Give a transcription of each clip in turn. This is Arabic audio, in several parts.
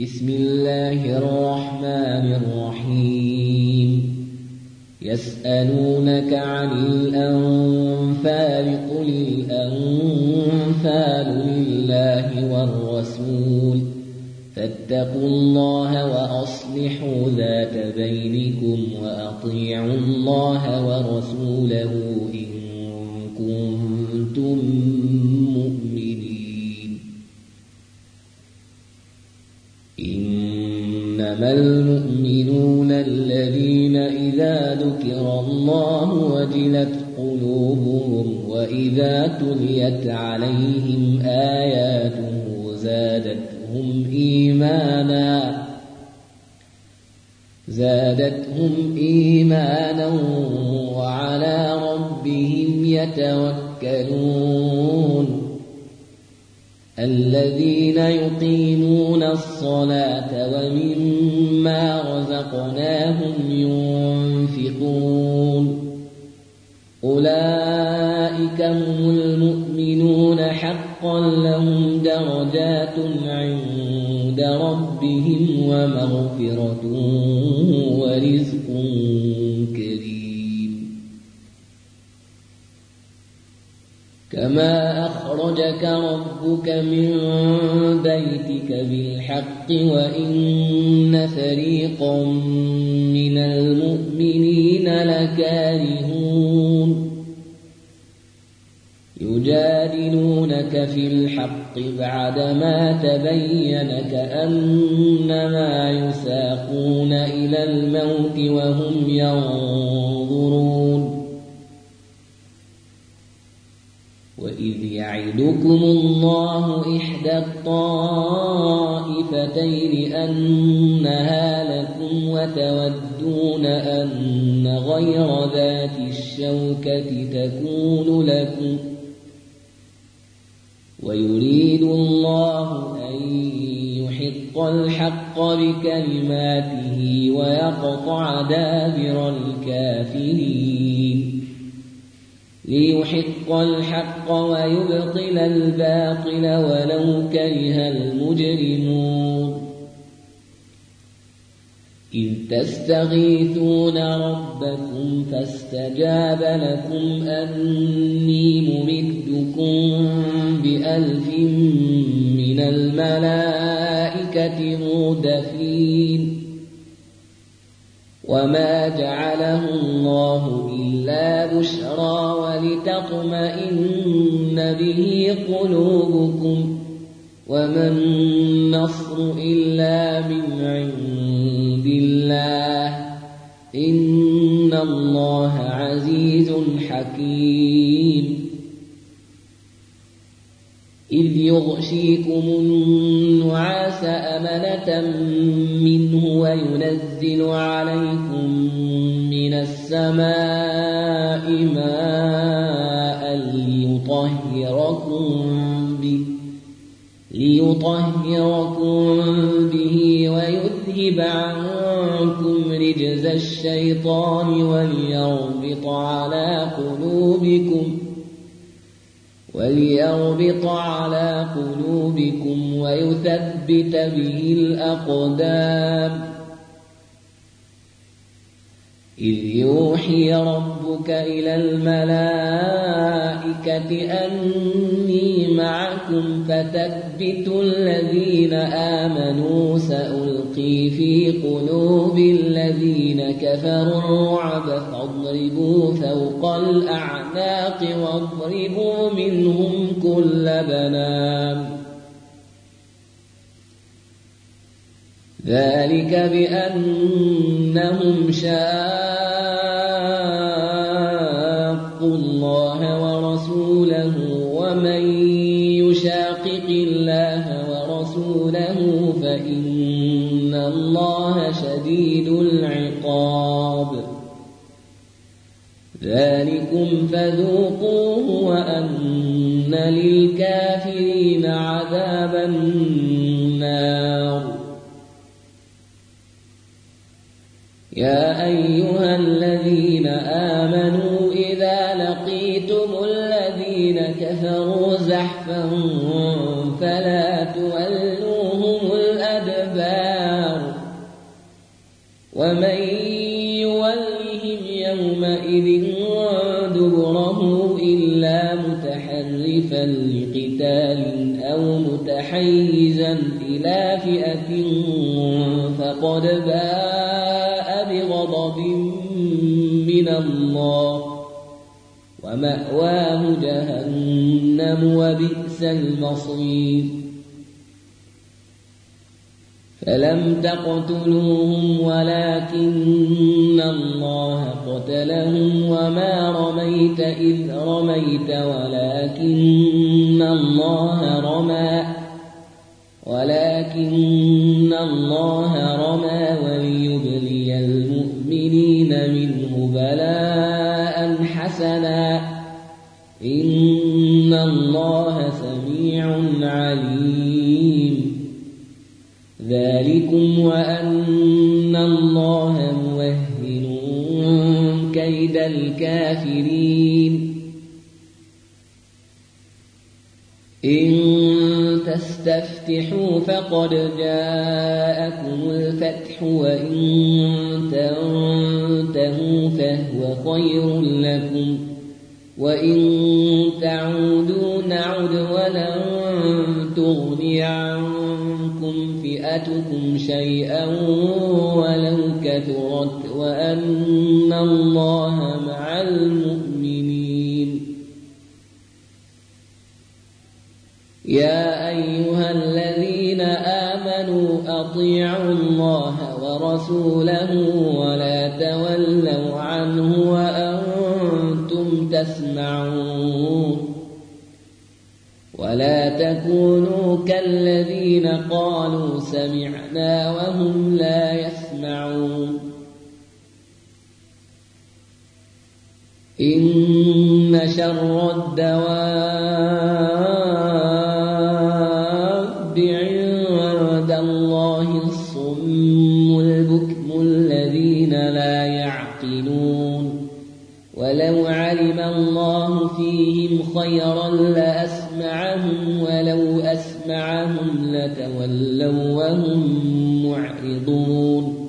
بسم الله الرحمن الرحيم يسألونك عن الأنفال قل الأنفال لله والرسول فاتقوا الله وأصلحوا ذات بينكم وأطيعوا الله ورسوله إن كنتم مؤمنين إنما المؤمنون الذين إذا ذكر الله وجلت قلوبهم وإذا تليت عليهم آياته زادتهم إيمانا وعلى ربهم يتوكلون الذين يقيمون الصلاة ومما رزقناهم ينفقون أولئك هم المؤمنون حقا لهم درجات عند ربهم ومغفرة ورزق كريم كما أخرجك ربك من بيتك بالحق وإن فريقا من المؤمنين لكارهون يجادلونك في الحق بعدما تبين كأنما يساقون إلى الموت وهم ينظرون وإذ يعدكم الله إحدى الطائفتين أنها لكم وتودون أن غير ذات الشوكة تكون لكم ويريد الله أن يحق الحق بكلماته ويقطع دابر الكافرين ليحق الحق ويبطل الباطل ولو كره المجرمون إذ تستغيثون ربكم فاستجاب لكم أني ممدكم ب1000 من الملائكة مردفين وما جعله الله إلا بشرى ولتطمئن به قلوبكم وما النصر إلا من عند الله إن الله عزيز حكيم إذ يغشيكم النعاس أمنة منه وينزل عليكم من السماء ماء ليطهركم به ويذهب عنكم رجز الشيطان وليربط على قلوبكم ويثبت به الأقدام إذ يوحي ربك إلى الملائكة أني معكم فثبتوا الذين آمنوا سألقي في قلوب الذين كفروا الرعب فاضربوا فوق الأعناق واضربوا منهم كل بنان ذلك بأنهم شاقوا الله ورسوله ومن يشاقق الله ورسوله فإن الله شديد العقاب ذلكم فذوقوه وأن للكافرين عذاب النار يا أيها الذين آمنوا إذا لقيتم الذين كفروا زحفا فلا تولوهم الأدبار ومن يولهم يومئذ دبره إلا متحرفا لقتال أو متحيزا إلى فئة فقد باء بغضب من الله ومأواه جهنم وبئس المصير فلم تقتلوهم ولكن الله قتلهم وما رميت إذ رميت ولكن الله رمى وليبلي المؤمنين منه بلاء حسنا إن الله سميع عليم ذلكم وأن الله موهن كيد الكافرين إن تستفتحوا فقد جاءكم الفتح وإن تنتهوا فهو خير لكم وإن تعودوا نعد ولن تغني عنكم فئتكم شيئا ولو كثرت وأن الله مع المؤمنين يا أيها الذين آمنوا أطيعوا الله ورسوله ولا تولوا عنه وأنتم تسمعون ولا تكونوا كالذين قالوا سمعنا وهم لا يسمعون إن شر الدواب عند الله الصم البكم الذين لا يعقلون ولو علم الله فيهم خيرا لأسمعهم ولو أسمعهم لتولوا وهم معرضون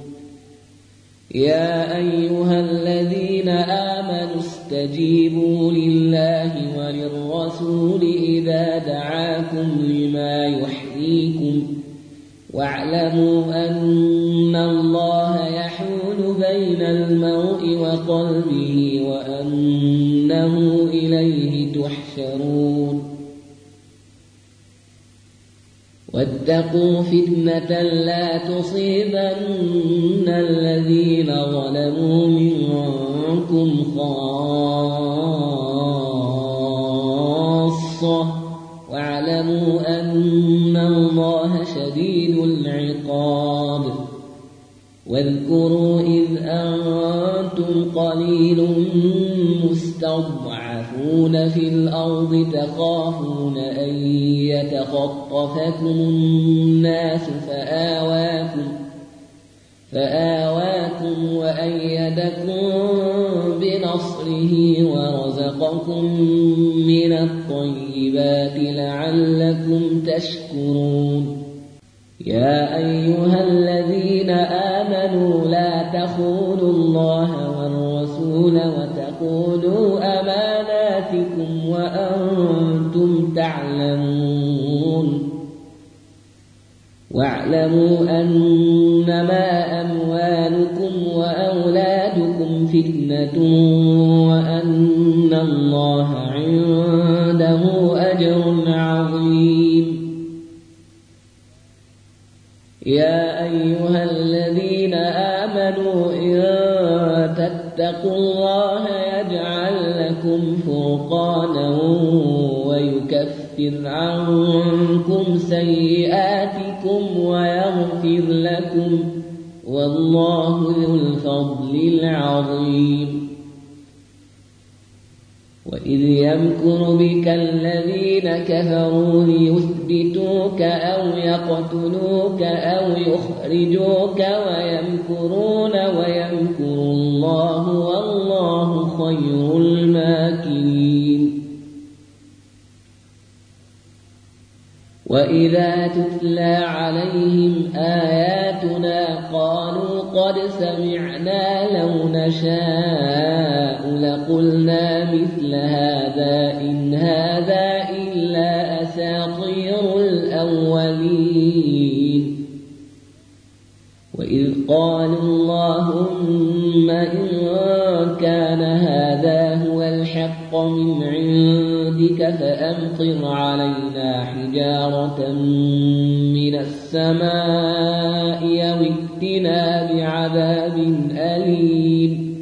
يا أيها الذين آمنوا استجيبوا لله وللرسول إذا دعاكم لما يحييكم واعلموا أن الله يحول بين المرء وقلبه وأنه إليه تحشرون واتقوا فتنة لا تصيبن الذين ظلموا منكم خاصة واعلموا أن الله شديد العقاب واذكروا إذ أنتم قليل مستضعفون في الأرض تخافون أن يتخطفكم الناس فآواكم وأيدكم بنصره ورزقكم من الطيبات لعلكم تشكرون يا أيها الذين آمنوا لا تخونوا الله والرسول وتخونوا أماناتكم وأنتم تعلمون واعلموا أنما أموالكم وأولادكم فتنة وأن الله عنده أجر عظيم يا أيها الذين آمنوا إن تتقوا الله يجعل لكم فرقانا ويكفر عنكم سيئاتكم ويغفر لكم والله ذو الفضل العظيم وإذ يمكر بك الذين كفروا ليثبتوك أو يقتلوك أو يخرجوك ويمكرون ويمكر الله والله خير الماكرين وإذا تتلى عليهم آياتنا قالوا قد سمعنا لو نشاء لقلنا مثل هذا إن هذا إلا أساطير الأولين وإذ قالوا اللهم إن كان هذا هو الحق من عندك فأمطر علينا حجارة من السماء أو ائتنا بعذاب أليم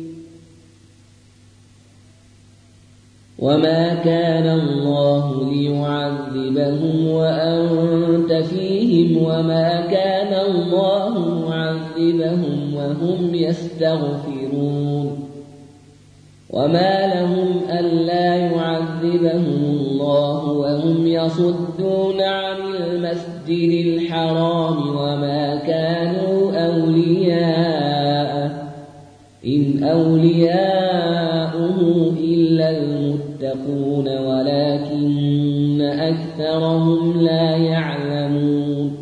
وما كان الله ليعذبهم وأنت فيهم وما كان الله معذبهم وهم يستغفرون وما لهم ألا يعذبهم الله وهم يصدون عن المسجد الحرام وما كانوا أولياءه إن أولياؤه إلا المتقون ولكن أكثرهم لا يعلمون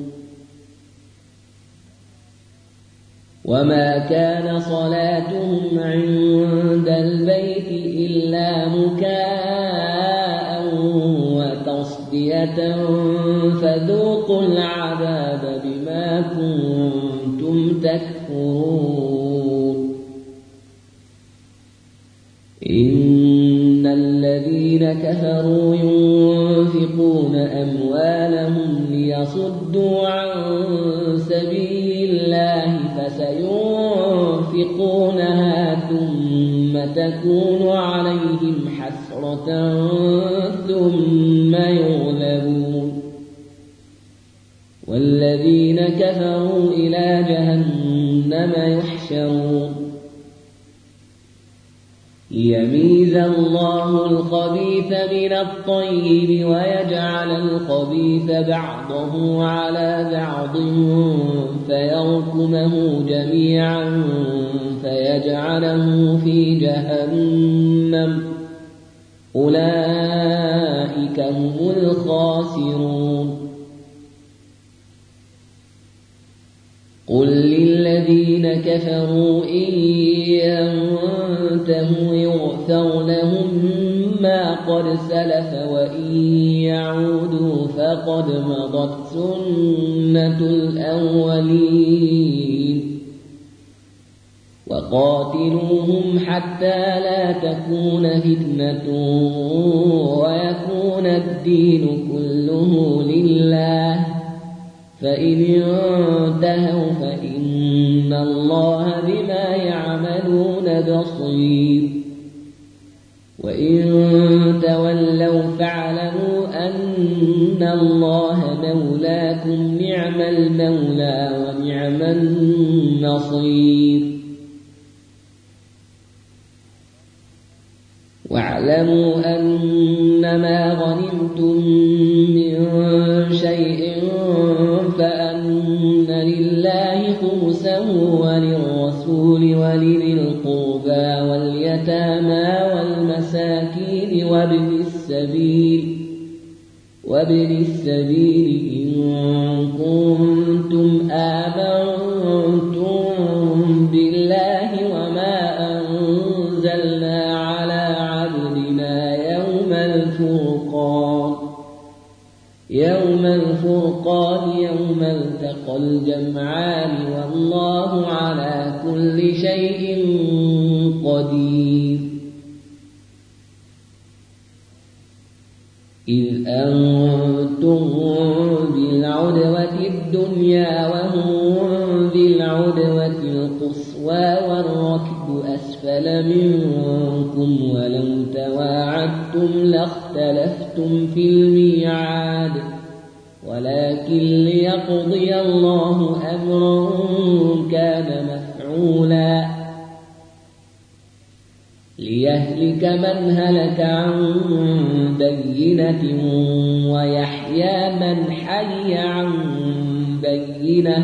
وما كان صلاتهم عند البيت إلا مكاء وتصدية فذوقوا العذاب بما كنتم تكفرون إن الذين كفروا ينفقون أموالهم ليصدوا عن سبيل الله فسينفقونها ثم تكون عليهم حسرة ثم يغلبون والذين كفروا إلى جهنم يحشرون ليميز الله الخبيث من الطيب ويجعل الخبيث بعضه على بعض فيركمه جميعا فيجعله في جهنم أولئك هم الخاسرون قل للذين كفروا إن ينتهوا يغفر لهم ما قد سلف وإن يعودوا فقد مضت سنة الأولين وقاتلوهم حتى لا تكون فتنة ويكون الدين كله لله فإن انتهوا فإن الله بما يعملون بصير وإن تولوا فاعلموا أن الله مولاكم نعم المولى ونعم النصير واعلموا أنما غنمتم من شيء فأن لله خمسه وللرسول ولذي القربى واليتامى والمساكين وابن السبيل إن كنتم آمنتم بالله وما أنزلنا على عبدنا يوم الفرقان يوم التقى الجمعان والله على كل شيء قدير إذ أنتم بالعدوة الدنيا وهم بالعدوة القصوى والركب أسفل منكم ولو تواعدتم لاختلفتم في الميعاد ولكن ليقضي الله أمرا كان مفعولا ليهلك من هلك عن بينة ويحيى من حي عن بينة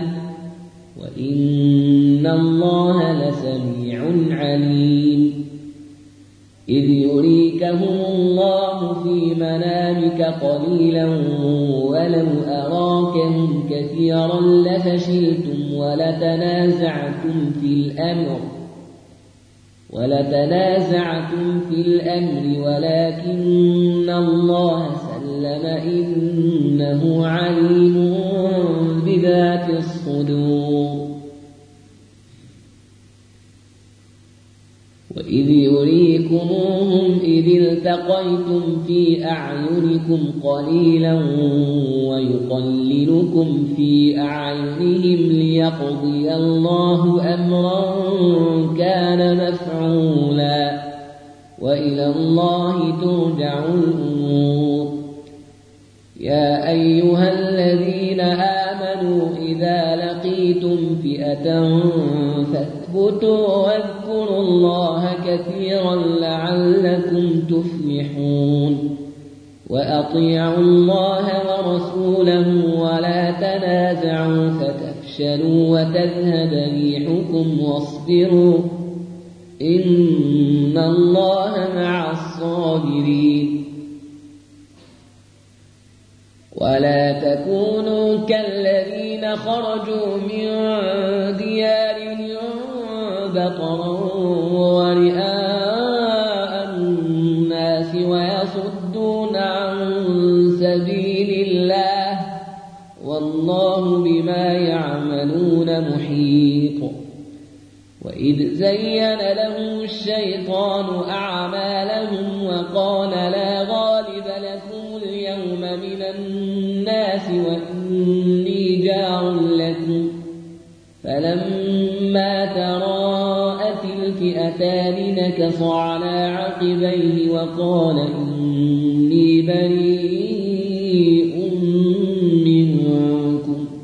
وإن الله لسميع عليم إذ يريكهم الله في منامك قليلا ولو أراكهم كثيرا لفشلتم ولتنازعتم في الأمر ولكن الله سلم إنه عليم بذات الصدور. وإذ يريكموهم إذ التقيتم في أعينكم قليلا ويقللكم في أعينهم ليقضي الله أمرا كان مفعولا وإلى الله ترجع الأمور. يا أيها الذين آمنوا إذا لقيتم فئة فاثبتوا واذكروا الله كثيرا لعلكم تفلحون. وأطيعوا الله ورسوله ولا تنازعوا فتفشلوا وتذهب ريحكم واصبروا إن الله مع الصابرين. ولا تكونوا كالذين خرجوا من ديارهم بطرا ورئاء الناس ويصدون عن سبيل الله والله بما يعملون محيط. وإذ زين لهم الشيطان أعمالهم وقال لا غالب لكم اليوم من الناس وإني جار لكم فلما تراءت الفئتان نكص على عقبيه وقال إني بريء منكم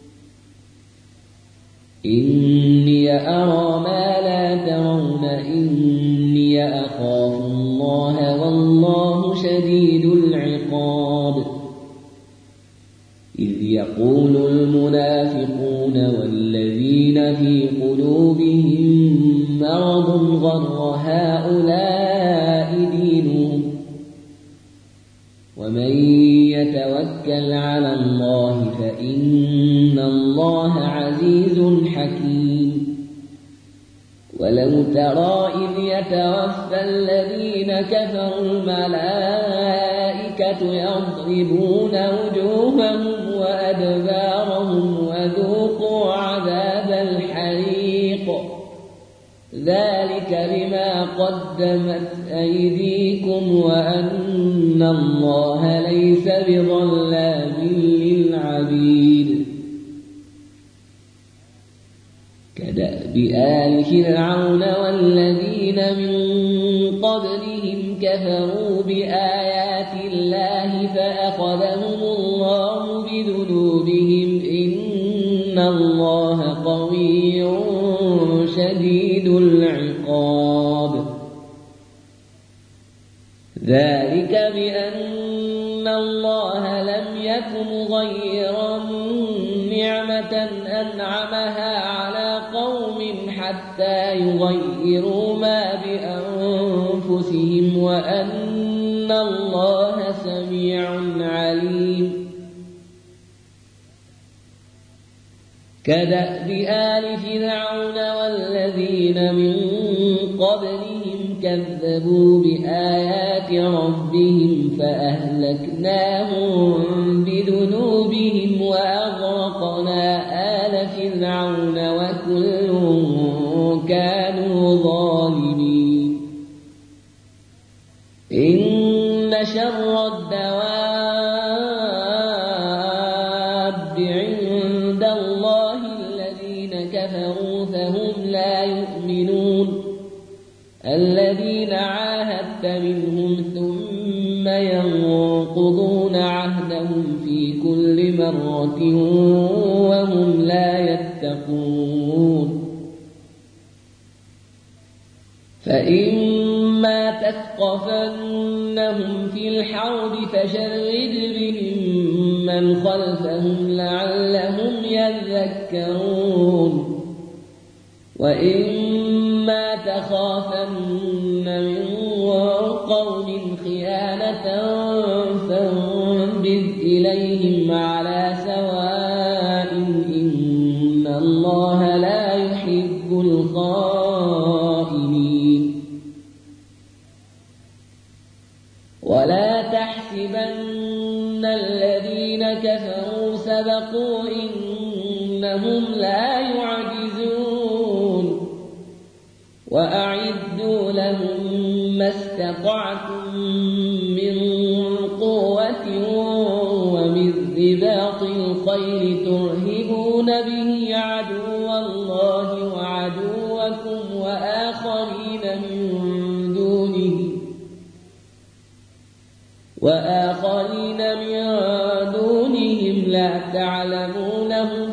إني أرى ما لا ترون إني أخاف الله والله شديد العقاب. إذ يقول المنافقون والذين في قلوبهم مرض غر هؤلاء دينهم ومن يتوكل على الله فإن الله عزيز حكيم. ولو ترى إذ يتوفى الذين كفروا الملائكة يضربون وجوههم وأدبارهم وذوقوا عذاب الحريق ذلك بما قدمت أيديكم وأن الله ليس بظلام للعبيد. كدأب آل فرعون والذين من قبلهم كفروا بآيات الله فأخذهم الله بذنوبهم إن الله قوي شديد العقاب. ذلك بأن الله لم يك مغيرا نعمة أنعمها على قوم حتى يغيروا ما بأنفسهم وأن الله سميع عليم. كدأب آل فرعون والذين من قبلهم كذبوا بآيات ربهم فأهلكناهم بذنوبهم وأغرقنا آل فرعون وكل كانوا ظالمين. إن شر الدواب عند الله الذين كفروا فهم لا يؤمنون. الذين عاهدت منهم ثم ينقضون عهدهم في كل مرة وهم لا يتقون. فإما تثقفنهم في الحرب فشرد بهم من خلفهم لعلهم يذكرون. وإما تخافن من قوم خيانة فانبذ إليهم على سواء الله لا يحب الخائنين ولا تحسبن الذين كفروا سبقوا إنهم لا يعجزون وأعدوا لهم ما استطعتم من قوة ومن رباط الخيل ترهبون به عدو الله وعدوكم وآخرين من دونهم لا تعلمونهم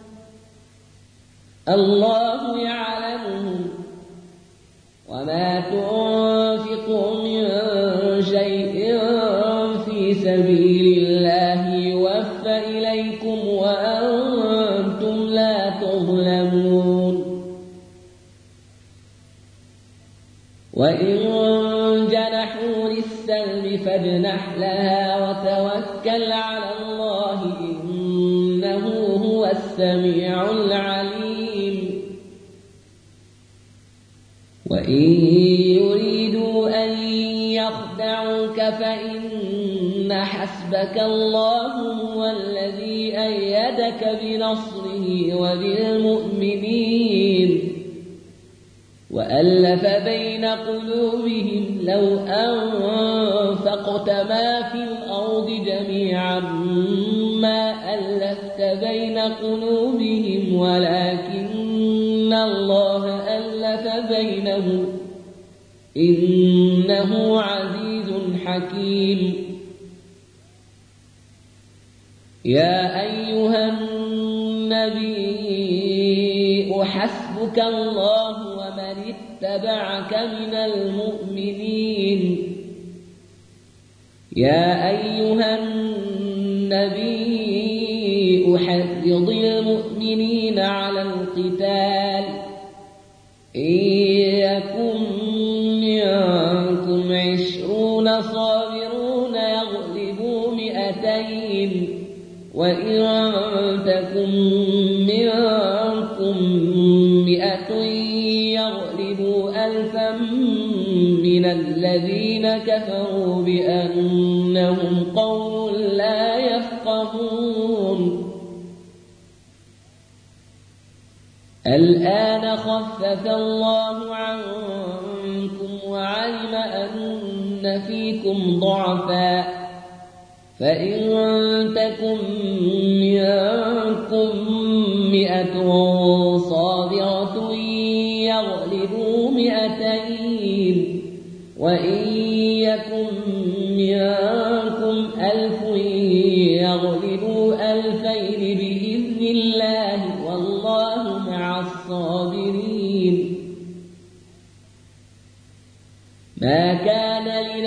الله يعلمهم وما تنفقوا من شيء في سبيل الله يوفى إليكم وأنتم لا تظلمون وإن جنحوا للسلم فاجنح لها وتوكل على الله إنه هو السميع العليم وإن يريدوا أن يخدعوك فإن حسبك الله هو الذي أيدك بنصره وبالمؤمنين وألف بين قلوبهم لو أنفقت ما في الأرض جميعا ما ألفت بين قلوبهم ولكن الله ألف بينهم إنه عزيز حكيم يا أيها النبي حسبك الله ومن اتبعك من المؤمنين يا أيها النبي حرض المؤمنين على القتال إن يكن منكم 20 صابرون يغلبوا 200 وإن تكن منكم 100 يغلبوا 1000 من الذين كفروا بأنهم قوم لا يفقهون الآن خفف الله عنكم وعلم أن فيكم ضعفا فإن تكن منكم 100 صابرة يغلبوا 200 وإن يكن منكم 1000 يغلبوا 2000 بإذن الله والله مع الصابرين ما كان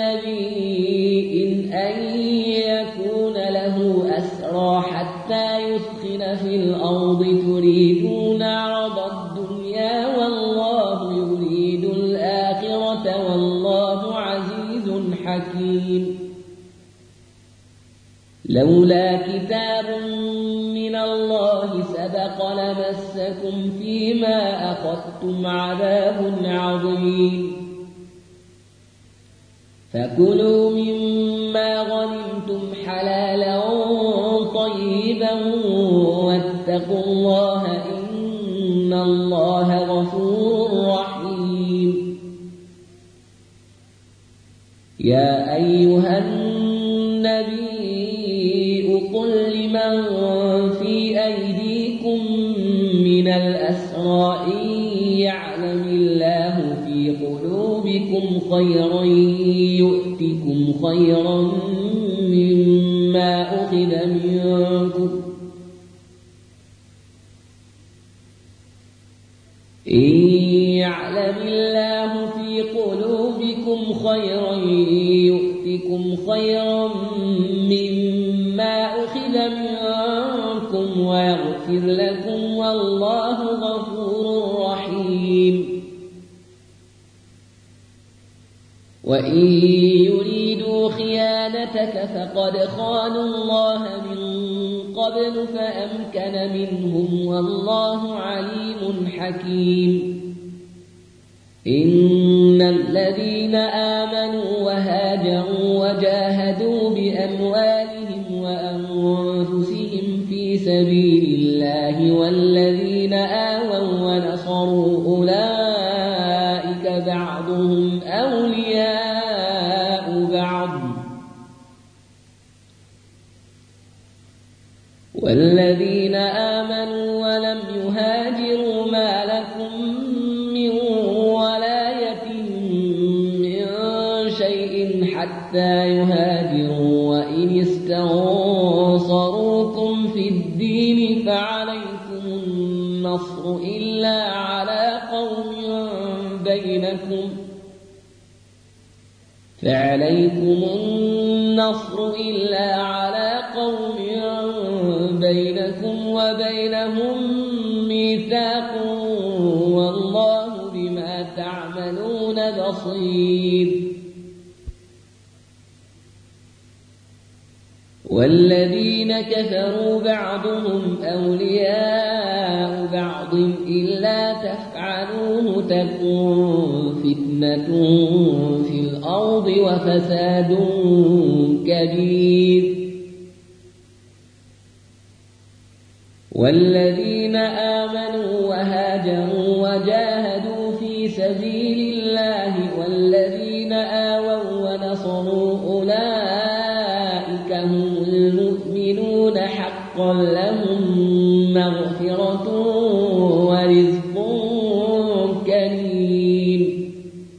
لنبي أن يكون له أسرى حتى يثخن في الأرض تريدون عرض الدنيا والله يريد الآخرة والله عزيز حكيم لولا كتاب من الله سبق لمسكم فيما أخذتم عذاب عظيم فكلوا مما غنمتم حلالا طيبا واتقوا الله إن الله غفور رحيم يا أيها النبي قل لمن في أيديكم من الأسرى إن يعلم الله في قلوبكم خيرا يؤتكم خيرا مما أخذ منكم إن يعلم الله في قلوبكم خيرا يؤتكم خيرا مما أخذ منكم ويغفر لكم والله غفور رحيم وإن يريدوا خيانتك فقد خانوا الله من قبل فأمكن منهم والله عليم حكيم إن الذين آمنوا وهاجروا وجاهدوا بأموالهم وأنفسهم في سبيل الله والذين آووا ونصروا أولئك بعضهم أولياء بعض والذين آمنوا ولم يهاجروا ما لكم من ولايتهم من شيء حتى يهاجروا وإن استنصروكم في الدين فعليكم النصر إلا على قوم بينكم وبينهم ميثاق والله بما تعملون بصير والذين كفروا بعضهم أولياء بعض إلا تفعلوه تكن فتنة في الأرض وفساد كبير والذين آمنوا وهاجروا وجاهدوا في سبيل الله والذين آووا ونصروا أولئك هم المؤمنون حقا لهم مغفرة ورزق كريم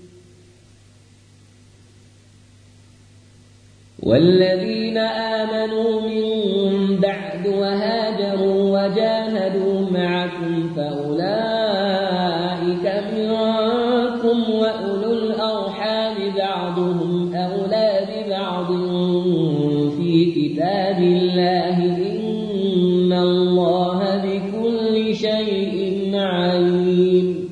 والذين آمنوا من بعد وهاجروا وجاهدوا معكم فأولئك منكم وأولو الأرحام بعضهم أولى ببعض في كتاب الله إن الله بكل شيء عليم